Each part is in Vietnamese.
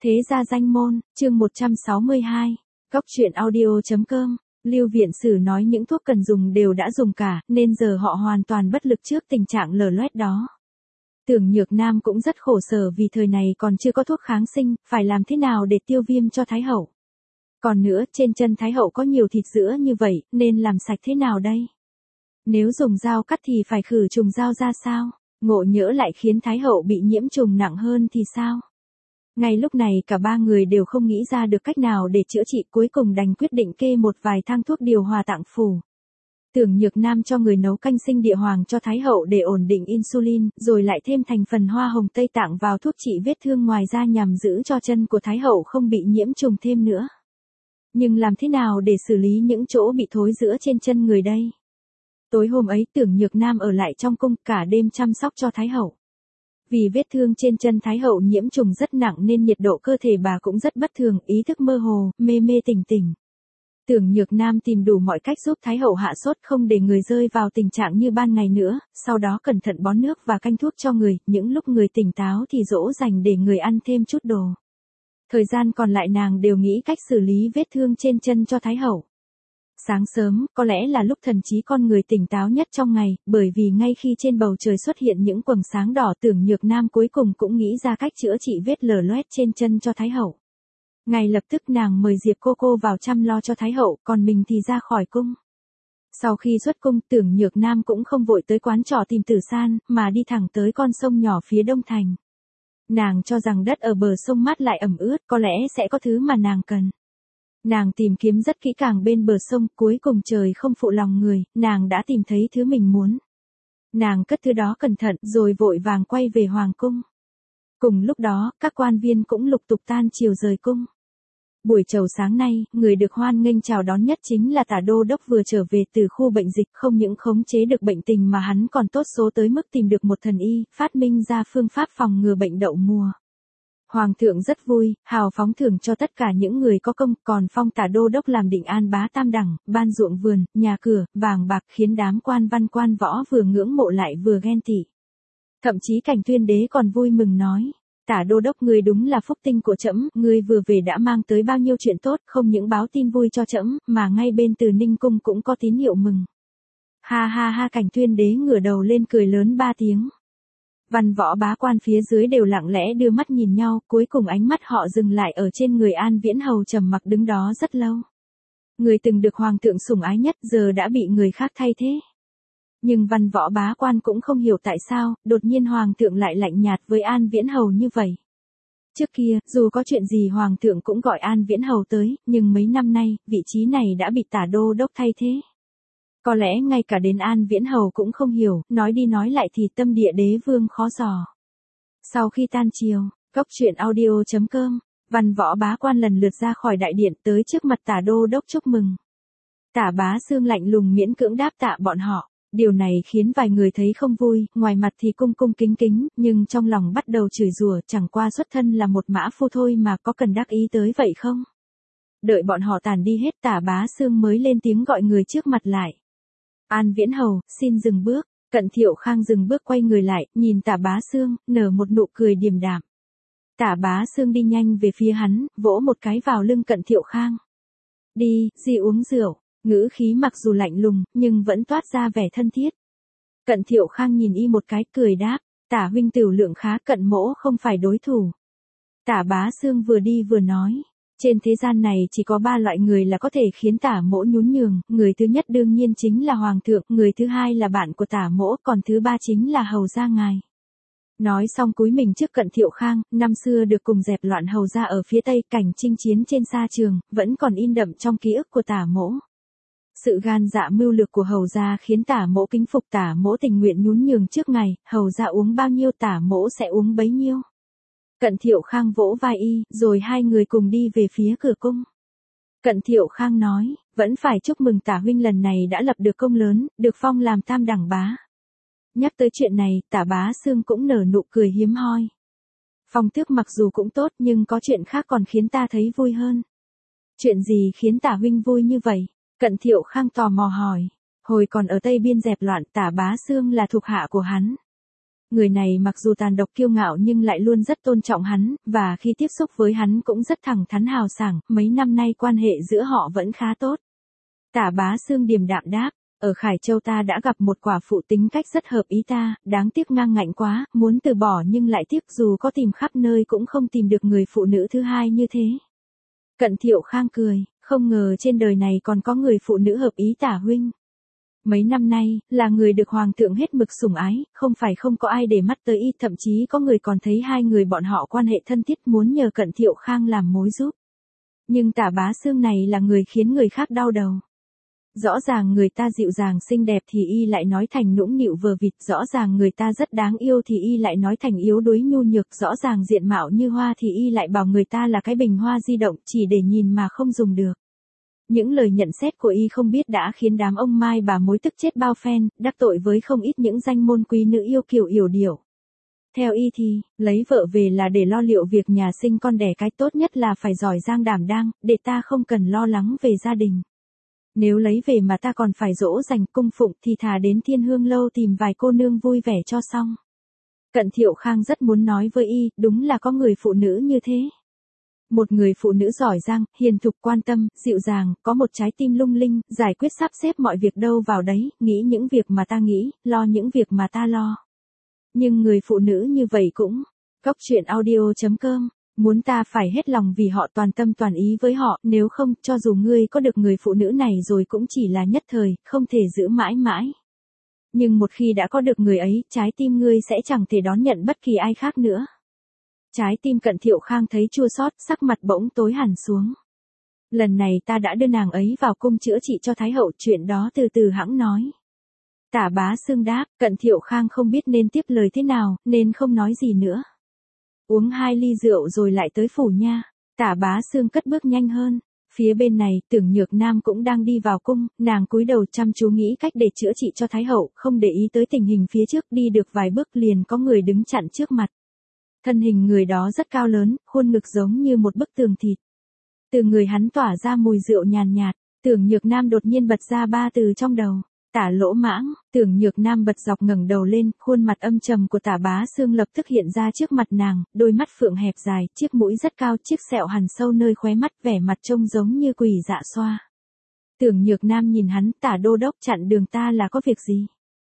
Thế gia danh môn, chương 162, góc truyện audio.com, Lưu Viện Sử nói những thuốc cần dùng đều đã dùng cả, nên giờ họ hoàn toàn bất lực trước tình trạng lở loét đó. Tưởng Nhược Nam cũng rất khổ sở vì thời này còn chưa có thuốc kháng sinh, phải làm thế nào để tiêu viêm cho Thái Hậu. Còn nữa, trên chân Thái Hậu có nhiều thịt sữa như vậy, nên làm sạch thế nào đây? Nếu dùng dao cắt thì phải khử trùng dao ra sao? Ngộ nhỡ lại khiến Thái Hậu bị nhiễm trùng nặng hơn thì sao? Ngay lúc này cả ba người đều không nghĩ ra được cách nào để chữa trị, cuối cùng đành quyết định kê một vài thang thuốc điều hòa tạng phủ. Tưởng Nhược Nam cho người nấu canh sinh địa hoàng cho Thái Hậu để ổn định insulin, rồi lại thêm thành phần hoa hồng Tây Tạng vào thuốc trị vết thương ngoài ra nhằm giữ cho chân của Thái Hậu không bị nhiễm trùng thêm nữa. Nhưng làm thế nào để xử lý những chỗ bị thối rữa trên chân người đây? Tối hôm ấy Tưởng Nhược Nam ở lại trong cung cả đêm chăm sóc cho Thái Hậu. Vì vết thương trên chân Thái Hậu nhiễm trùng rất nặng nên nhiệt độ cơ thể bà cũng rất bất thường, ý thức mơ hồ, mê mê tỉnh tỉnh. Tưởng Nhược Nam tìm đủ mọi cách giúp Thái Hậu hạ sốt không để người rơi vào tình trạng như ban ngày nữa, sau đó cẩn thận bón nước và canh thuốc cho người, những lúc người tỉnh táo thì dỗ dành để người ăn thêm chút đồ. Thời gian còn lại nàng đều nghĩ cách xử lý vết thương trên chân cho Thái Hậu. Sáng sớm, có lẽ là lúc thần trí con người tỉnh táo nhất trong ngày, bởi vì ngay khi trên bầu trời xuất hiện những quầng sáng đỏ, Tưởng Nhược Nam cuối cùng cũng nghĩ ra cách chữa trị vết lở loét trên chân cho Thái Hậu. Ngay lập tức nàng mời Diệp cô vào chăm lo cho Thái Hậu, còn mình thì ra khỏi cung. Sau khi xuất cung, Tưởng Nhược Nam cũng không vội tới quán trọ tìm Tử San, mà đi thẳng tới con sông nhỏ phía đông thành. Nàng cho rằng đất ở bờ sông mát lại ẩm ướt, có lẽ sẽ có thứ mà nàng cần. Nàng tìm kiếm rất kỹ càng bên bờ sông, cuối cùng trời không phụ lòng người, nàng đã tìm thấy thứ mình muốn. Nàng cất thứ đó cẩn thận rồi vội vàng quay về hoàng cung. Cùng lúc đó, các quan viên cũng lục tục tan chiều rời cung. Buổi chầu sáng nay, người được hoan nghênh chào đón nhất chính là Tả Đô Đốc vừa trở về từ khu bệnh dịch, không những khống chế được bệnh tình mà hắn còn tốt số tới mức tìm được một thần y, phát minh ra phương pháp phòng ngừa bệnh đậu mùa. Hoàng thượng rất vui, hào phóng thưởng cho tất cả những người có công, còn phong Tả Đô Đốc làm Định An Bá Tam Đẳng, ban ruộng vườn, nhà cửa, vàng bạc, khiến đám quan văn quan võ vừa ngưỡng mộ lại vừa ghen tị. Thậm chí Cảnh Tuyên Đế còn vui mừng nói: Tả Đô Đốc ngươi đúng là phúc tinh của trẫm, ngươi vừa về đã mang tới bao nhiêu chuyện tốt, không những báo tin vui cho trẫm, mà ngay bên Từ Ninh cung cũng có tín hiệu mừng. Ha ha ha, Cảnh Tuyên Đế ngửa đầu lên cười lớn 3 tiếng. Văn võ bá quan phía dưới đều lặng lẽ đưa mắt nhìn nhau, cuối cùng ánh mắt họ dừng lại ở trên người An Viễn Hầu trầm mặc đứng đó rất lâu. Người từng được hoàng thượng sủng ái nhất giờ đã bị người khác thay thế. Nhưng văn võ bá quan cũng không hiểu tại sao, đột nhiên hoàng thượng lại lạnh nhạt với An Viễn Hầu như vậy. Trước kia, dù có chuyện gì hoàng thượng cũng gọi An Viễn Hầu tới, nhưng mấy năm nay, vị trí này đã bị Tả Đô Đốc thay thế. Có lẽ ngay cả đến An Viễn Hầu cũng không hiểu, nói đi nói lại thì tâm địa đế vương khó dò. Sau khi tan chiều, góc truyện audio.com, văn võ bá quan lần lượt ra khỏi đại điện tới trước mặt Tả Đô Đốc chúc mừng. Tả Bá Xương lạnh lùng miễn cưỡng đáp tạ bọn họ. Điều này khiến vài người thấy không vui, ngoài mặt thì cung cung kính kính, nhưng trong lòng bắt đầu chửi rủa, chẳng qua xuất thân là một mã phu thôi mà có cần đắc ý tới vậy không? Đợi bọn họ tản đi hết, Tả Bá Xương mới lên tiếng gọi người trước mặt lại. An Viễn Hầu, xin dừng bước. Cận Thiệu Khang dừng bước quay người lại, nhìn Tả Bá Xương, nở một nụ cười điềm đạm. Tả Bá Xương đi nhanh về phía hắn, vỗ một cái vào lưng Cận Thiệu Khang. Đi, gì uống rượu. Ngữ khí mặc dù lạnh lùng, nhưng vẫn toát ra vẻ thân thiết. Cận Thiệu Khang nhìn y một cái cười đáp, Tả huynh tửu lượng khá, Cận mỗ không phải đối thủ. Tả Bá Xương vừa đi vừa nói, trên thế gian này chỉ có 3 loại người là có thể khiến Tả mỗ nhún nhường, người thứ nhất đương nhiên chính là hoàng thượng, người thứ hai là bạn của Tả mỗ, còn thứ ba chính là hầu gia ngài. Nói xong cúi mình trước Cận Thiệu Khang, năm xưa được cùng dẹp loạn hầu gia ở phía tây, cảnh chinh chiến trên sa trường, vẫn còn in đậm trong ký ức của Tả mỗ. Sự gan dạ mưu lược của hầu gia khiến Tả mỗ kính phục, Tả mỗ tình nguyện nhún nhường trước ngày, hầu gia uống bao nhiêu Tả mỗ sẽ uống bấy nhiêu. Cận Thiệu Khang vỗ vai y, rồi hai người cùng đi về phía cửa cung. Cận Thiệu Khang nói, vẫn phải chúc mừng Tả huynh lần này đã lập được công lớn, được phong làm Tam Đẳng bá. Nhắc tới chuyện này, Tả Bá Xương cũng nở nụ cười hiếm hoi. Phong tước mặc dù cũng tốt nhưng có chuyện khác còn khiến ta thấy vui hơn. Chuyện gì khiến Tả huynh vui như vậy? Cận Thiệu Khang tò mò hỏi. Hồi còn ở Tây Biên dẹp loạn, Tả Bá Xương là thuộc hạ của hắn. Người này mặc dù tàn độc kiêu ngạo nhưng lại luôn rất tôn trọng hắn, và khi tiếp xúc với hắn cũng rất thẳng thắn hào sảng, mấy năm nay quan hệ giữa họ vẫn khá tốt. Tả Bá Xương điềm đạm đáp, ở Khải Châu ta đã gặp một quả phụ tính cách rất hợp ý ta, đáng tiếc ngang ngạnh quá, muốn từ bỏ nhưng lại tiếc dù có tìm khắp nơi cũng không tìm được người phụ nữ thứ hai như thế. Cận Thiệu Khang cười, không ngờ trên đời này còn có người phụ nữ hợp ý Tả huynh. Mấy năm nay, là người được hoàng thượng hết mực sủng ái, không phải không có ai để mắt tới y, thậm chí có người còn thấy hai người bọn họ quan hệ thân thiết muốn nhờ Cận Thiệu Khang làm mối giúp. Nhưng Tả Bá Xương này là người khiến người khác đau đầu. Rõ ràng người ta dịu dàng xinh đẹp thì y lại nói thành nũng nịu vờ vịt, rõ ràng người ta rất đáng yêu thì y lại nói thành yếu đuối nhu nhược, rõ ràng diện mạo như hoa thì y lại bảo người ta là cái bình hoa di động chỉ để nhìn mà không dùng được. Những lời nhận xét của y không biết đã khiến đám ông Mai bà mối tức chết bao phen, đắc tội với không ít những danh môn quý nữ yêu kiều yểu điệu. Theo y thì, lấy vợ về là để lo liệu việc nhà sinh con đẻ cái, tốt nhất là phải giỏi giang đảm đang, để ta không cần lo lắng về gia đình. Nếu lấy về mà ta còn phải dỗ dành cung phụng thì thà đến Thiên Hương Lâu tìm vài cô nương vui vẻ cho xong. Cận Thiệu Khang rất muốn nói với y, đúng là có người phụ nữ như thế. Một người phụ nữ giỏi giang, hiền thục, quan tâm, dịu dàng, có một trái tim lung linh, giải quyết sắp xếp mọi việc đâu vào đấy, nghĩ những việc mà ta nghĩ, lo những việc mà ta lo. Nhưng người phụ nữ như vậy cũng. Cóc truyện audio.com. Muốn ta phải hết lòng vì họ, toàn tâm toàn ý với họ, nếu không, cho dù ngươi có được người phụ nữ này rồi cũng chỉ là nhất thời, không thể giữ mãi mãi. Nhưng một khi đã có được người ấy, trái tim ngươi sẽ chẳng thể đón nhận bất kỳ ai khác nữa. Trái tim Cận Thiệu Khang thấy chua xót, sắc mặt bỗng tối hẳn xuống. Lần này ta đã đưa nàng ấy vào cung chữa trị cho Thái hậu, chuyện đó từ từ hẵng nói. Tả Bá Xương đáp, Cận Thiệu Khang không biết nên tiếp lời thế nào, nên không nói gì nữa. Uống 2 ly rượu rồi lại tới phủ nha. Tả Bá Xương cất bước nhanh hơn. Phía bên này, Tưởng Nhược Nam cũng đang đi vào cung, nàng cúi đầu chăm chú nghĩ cách để chữa trị cho Thái hậu, không để ý tới tình hình phía trước, đi được vài bước liền có người đứng chặn trước mặt. Thân hình người đó rất cao lớn, khuôn ngực giống như một bức tường thịt. Từ người hắn tỏa ra mùi rượu nhàn nhạt, Tưởng Nhược Nam đột nhiên bật ra 3 từ trong đầu. Tả Lỗ Mãng. Tưởng Nhược Nam bật dọc ngẩng đầu lên, khuôn mặt âm trầm của Tả Bá Xương lập tức hiện ra trước mặt nàng, đôi mắt phượng hẹp dài, chiếc mũi rất cao, chiếc sẹo hằn sâu nơi khóe mắt, vẻ mặt trông giống như quỷ dạ xoa. Tưởng Nhược Nam nhìn hắn, Tả đô đốc chặn đường ta là có việc gì?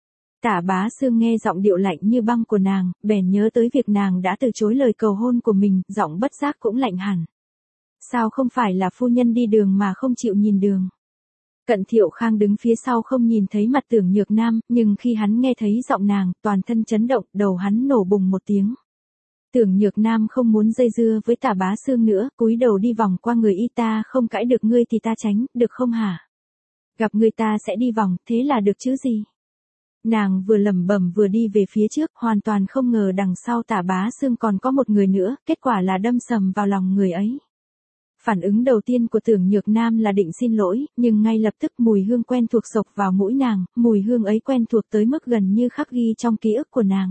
Tả Bá Xương nghe giọng điệu lạnh như băng của nàng, bèn nhớ tới việc nàng đã từ chối lời cầu hôn của mình, giọng bất giác cũng lạnh hẳn. Sao không phải là phu nhân đi đường mà không chịu nhìn đường? Cận Thiệu Khang đứng phía sau không nhìn thấy mặt Tưởng Nhược Nam, nhưng khi hắn nghe thấy giọng nàng, toàn thân chấn động, đầu hắn nổ bùng một tiếng. Tưởng Nhược Nam không muốn dây dưa với Tả Bá Xương nữa, cúi đầu đi vòng qua người y, ta không cãi được ngươi thì ta tránh, được không hả? Gặp ngươi ta sẽ đi vòng, thế là được chứ gì? Nàng vừa lẩm bẩm vừa đi về phía trước, hoàn toàn không ngờ đằng sau Tả Bá Xương còn có một người nữa, kết quả là đâm sầm vào lòng người ấy. Phản ứng đầu tiên của Tưởng Nhược Nam là định xin lỗi, nhưng ngay lập tức mùi hương quen thuộc xộc vào mũi nàng, mùi hương ấy quen thuộc tới mức gần như khắc ghi trong ký ức của nàng.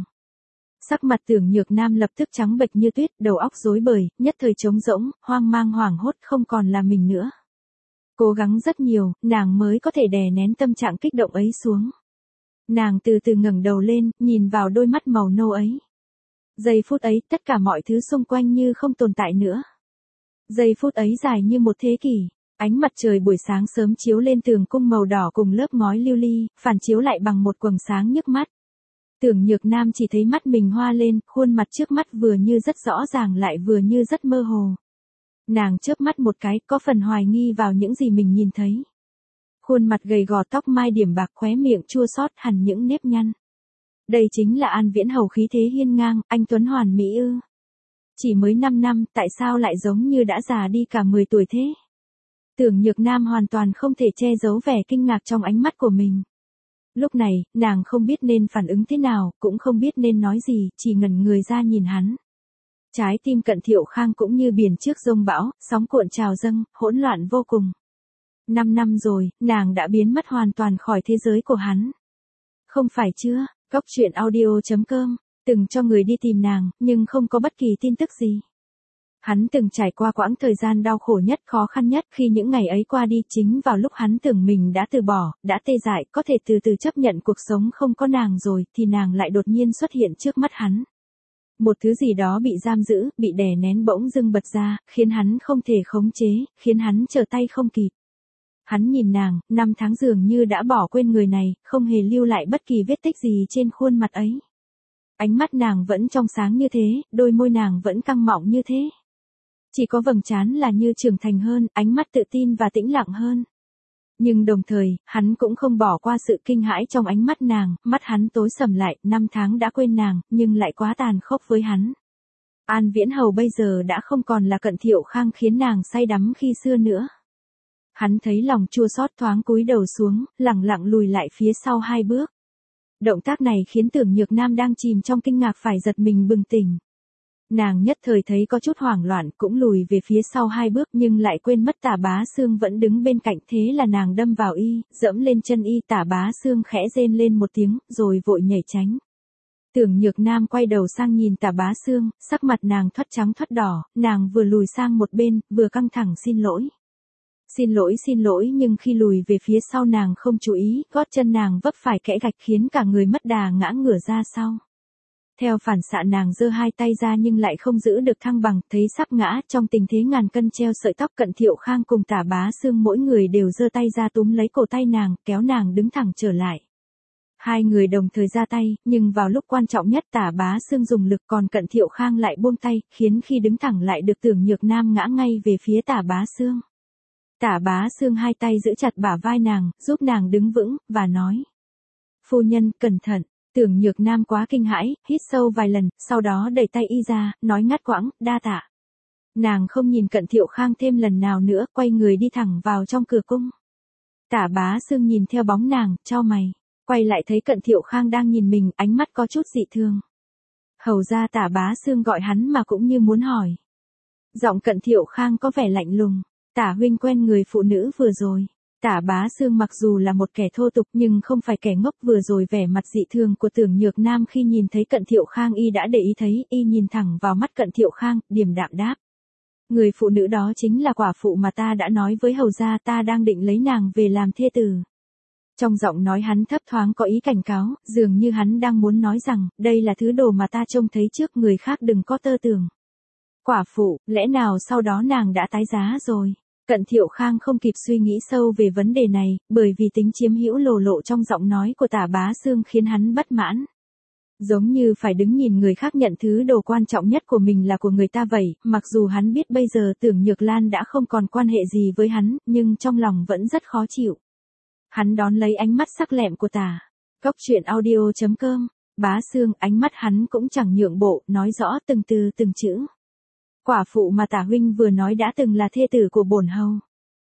Sắc mặt Tưởng Nhược Nam lập tức trắng bệch như tuyết, đầu óc rối bời, nhất thời trống rỗng, hoang mang hoảng hốt, không còn là mình nữa. Cố gắng rất nhiều, nàng mới có thể đè nén tâm trạng kích động ấy xuống. Nàng từ từ ngẩng đầu lên, nhìn vào đôi mắt màu nâu ấy. Giây phút ấy, tất cả mọi thứ xung quanh như không tồn tại nữa. Giây phút ấy dài như một thế kỷ, ánh mặt trời buổi sáng sớm chiếu lên tường cung màu đỏ cùng lớp ngói lưu ly, phản chiếu lại bằng một quầng sáng nhức mắt. Tưởng Nhược Nam chỉ thấy mắt mình hoa lên, khuôn mặt trước mắt vừa như rất rõ ràng lại vừa như rất mơ hồ. Nàng chớp mắt một cái, có phần hoài nghi vào những gì mình nhìn thấy. Khuôn mặt gầy gò, tóc mai điểm bạc, khóe miệng chua xót hằn những nếp nhăn. Đây chính là An Viễn Hầu, khí thế hiên ngang, anh tuấn hoàn mỹ ư? Chỉ mới 5 năm, tại sao lại giống như đã già đi cả 10 tuổi thế? Tưởng Nhược Nam hoàn toàn không thể che giấu vẻ kinh ngạc trong ánh mắt của mình. Lúc này, nàng không biết nên phản ứng thế nào, cũng không biết nên nói gì, chỉ ngẩn người ra nhìn hắn. Trái tim Cận Thiệu Khang cũng như biển trước giông bão, sóng cuộn trào dâng, hỗn loạn vô cùng. 5 năm rồi, nàng đã biến mất hoàn toàn khỏi thế giới của hắn. Không phải chưa? Cóc truyện audio.com từng cho người đi tìm nàng, nhưng không có bất kỳ tin tức gì. Hắn từng trải qua quãng thời gian đau khổ nhất, khó khăn nhất, khi những ngày ấy qua đi chính vào lúc hắn tưởng mình đã từ bỏ, đã tê dại, có thể từ từ chấp nhận cuộc sống không có nàng rồi, thì nàng lại đột nhiên xuất hiện trước mắt hắn. Một thứ gì đó bị giam giữ, bị đè nén bỗng dưng bật ra, khiến hắn không thể khống chế, khiến hắn trở tay không kịp. Hắn nhìn nàng, 5 tháng dường như đã bỏ quên người này, không hề lưu lại bất kỳ vết tích gì trên khuôn mặt ấy. Ánh mắt nàng vẫn trong sáng như thế, đôi môi nàng vẫn căng mọng như thế. Chỉ có vầng trán là như trưởng thành hơn, ánh mắt tự tin và tĩnh lặng hơn. Nhưng đồng thời, hắn cũng không bỏ qua sự kinh hãi trong ánh mắt nàng, mắt hắn tối sầm lại, 5 tháng đã quên nàng, nhưng lại quá tàn khốc với hắn. An Viễn Hầu bây giờ đã không còn là Cận Thiệu Khang khiến nàng say đắm khi xưa nữa. Hắn thấy lòng chua xót, thoáng cúi đầu xuống, lẳng lặng lùi lại phía sau 2 bước. Động tác này khiến Tưởng Nhược Nam đang chìm trong kinh ngạc phải giật mình bừng tỉnh. Nàng nhất thời thấy có chút hoảng loạn, cũng lùi về phía sau 2 bước nhưng lại quên mất Tả Bá Xương vẫn đứng bên cạnh, thế là nàng đâm vào y, dẫm lên chân y. Tả Bá Xương khẽ rên lên một tiếng, rồi vội nhảy tránh. Tưởng Nhược Nam quay đầu sang nhìn Tả Bá Xương, sắc mặt nàng thoắt trắng thoắt đỏ, nàng vừa lùi sang một bên, vừa căng thẳng xin lỗi. Xin lỗi, nhưng khi lùi về phía sau nàng không chú ý, gót chân nàng vấp phải kẽ gạch khiến cả người mất đà ngã ngửa ra sau. Theo phản xạ nàng giơ 2 tay ra nhưng lại không giữ được thăng bằng, thấy sắp ngã, trong tình thế ngàn cân treo sợi tóc, Cận Thiệu Khang cùng Tả Bá Xương mỗi người đều giơ tay ra túm lấy cổ tay nàng, kéo nàng đứng thẳng trở lại. 2 người đồng thời ra tay, nhưng vào lúc quan trọng nhất Tả Bá Xương dùng lực, còn Cận Thiệu Khang lại buông tay, khiến khi đứng thẳng lại được Tưởng Nhược Nam ngã ngay về phía Tả Bá Xương. Tả Bá Xương 2 tay giữ chặt bả vai nàng, giúp nàng đứng vững, và nói: "Phu nhân, cẩn thận." Tưởng Nhược Nam quá kinh hãi, hít sâu vài lần, sau đó đẩy tay y ra, nói ngắt quãng: "Đa tạ." Nàng không nhìn Cận Thiệu Khang thêm lần nào nữa, quay người đi thẳng vào trong cửa cung. Tả Bá Xương nhìn theo bóng nàng, chau mày, quay lại thấy Cận Thiệu Khang đang nhìn mình, ánh mắt có chút dị thường. Hầu ra Tả Bá Xương gọi hắn mà cũng như muốn hỏi. Giọng Cận Thiệu Khang có vẻ lạnh lùng: "Tả huynh quen người phụ nữ vừa rồi." Tả Bá Xương mặc dù là một kẻ thô tục nhưng không phải kẻ ngốc, vừa rồi vẻ mặt dị thường của Tưởng Nhược Nam khi nhìn thấy Cận Thiệu Khang y đã để ý thấy, y nhìn thẳng vào mắt Cận Thiệu Khang, điềm đạm đáp: "Người phụ nữ đó chính là quả phụ mà ta đã nói với hầu gia, ta đang định lấy nàng về làm thê tử." Trong giọng nói hắn thấp thoáng có ý cảnh cáo, dường như hắn đang muốn nói rằng, đây là thứ đồ mà ta trông thấy trước, người khác đừng có tơ tưởng. Quả phụ, lẽ nào sau đó nàng đã tái giá rồi? Cận Thiệu Khang không kịp suy nghĩ sâu về vấn đề này, bởi vì tính chiếm hữu lồ lộ trong giọng nói của Tả Bá Xương khiến hắn bất mãn. Giống như phải đứng nhìn người khác nhận thứ đồ quan trọng nhất của mình là của người ta vậy, mặc dù hắn biết bây giờ Tưởng Nhược Lan đã không còn quan hệ gì với hắn, nhưng trong lòng vẫn rất khó chịu. Hắn đón lấy ánh mắt sắc lẹm của Tả. Cốc truyện audio.com, Bá Xương, ánh mắt hắn cũng chẳng nhượng bộ, nói rõ từng từ từng chữ. Quả phụ mà Tả huynh vừa nói đã từng là thê tử của bổn hầu.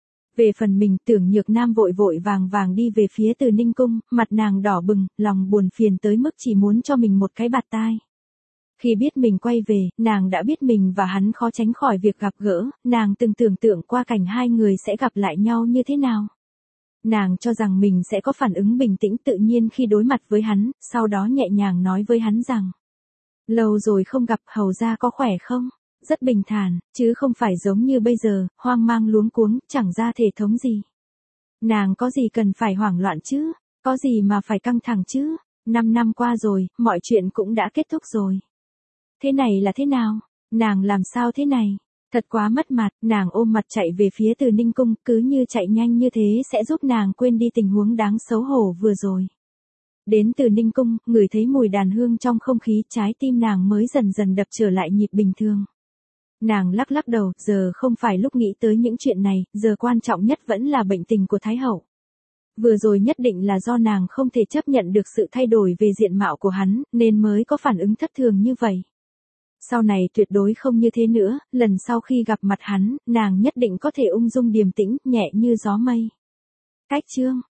Về phần mình, Tưởng Nhược Nam vội vội vàng vàng đi về phía Từ Ninh cung, mặt nàng đỏ bừng, lòng buồn phiền tới mức chỉ muốn cho mình một cái bạt tai. Khi biết mình quay về, nàng đã biết mình và hắn khó tránh khỏi việc gặp gỡ, nàng từng tưởng tượng qua cảnh 2 người sẽ gặp lại nhau như thế nào. Nàng cho rằng mình sẽ có phản ứng bình tĩnh tự nhiên khi đối mặt với hắn, sau đó nhẹ nhàng nói với hắn rằng: "Lâu rồi không gặp, hầu gia có khỏe không?" Rất bình thản, chứ không phải giống như bây giờ, hoang mang luống cuống, chẳng ra thể thống gì. Nàng có gì cần phải hoảng loạn chứ? Có gì mà phải căng thẳng chứ? 5 năm qua rồi, mọi chuyện cũng đã kết thúc rồi. Thế này là thế nào? Nàng làm sao thế này? Thật quá mất mặt, nàng ôm mặt chạy về phía Từ Ninh cung, cứ như chạy nhanh như thế sẽ giúp nàng quên đi tình huống đáng xấu hổ vừa rồi. Đến Từ Ninh cung, ngửi thấy mùi đàn hương trong không khí, trái tim nàng mới dần dần đập trở lại nhịp bình thường. Nàng lắc lắc đầu, giờ không phải lúc nghĩ tới những chuyện này, giờ quan trọng nhất vẫn là bệnh tình của Thái hậu. Vừa rồi nhất định là do nàng không thể chấp nhận được sự thay đổi về diện mạo của hắn, nên mới có phản ứng thất thường như vậy. Sau này tuyệt đối không như thế nữa, lần sau khi gặp mặt hắn, nàng nhất định có thể ung dung điềm tĩnh, nhẹ như gió mây. Cách chương